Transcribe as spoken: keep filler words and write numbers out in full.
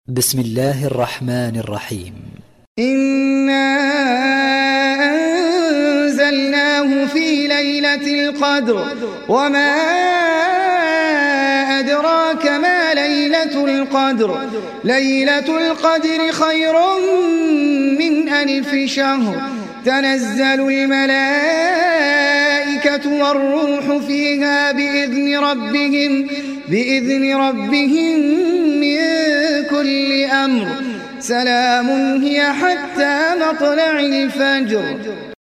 بسم الله الرحمن الرحيم. إنا أنزلناه في ليلة القدر وما أدراك ما ليلة القدر ليلة القدر خير من ألف شهر تنزل الملائكة والروح فيها بإذن ربهم بإذن ربهم من كل أمر سلام هي حتى مطلع الفجر.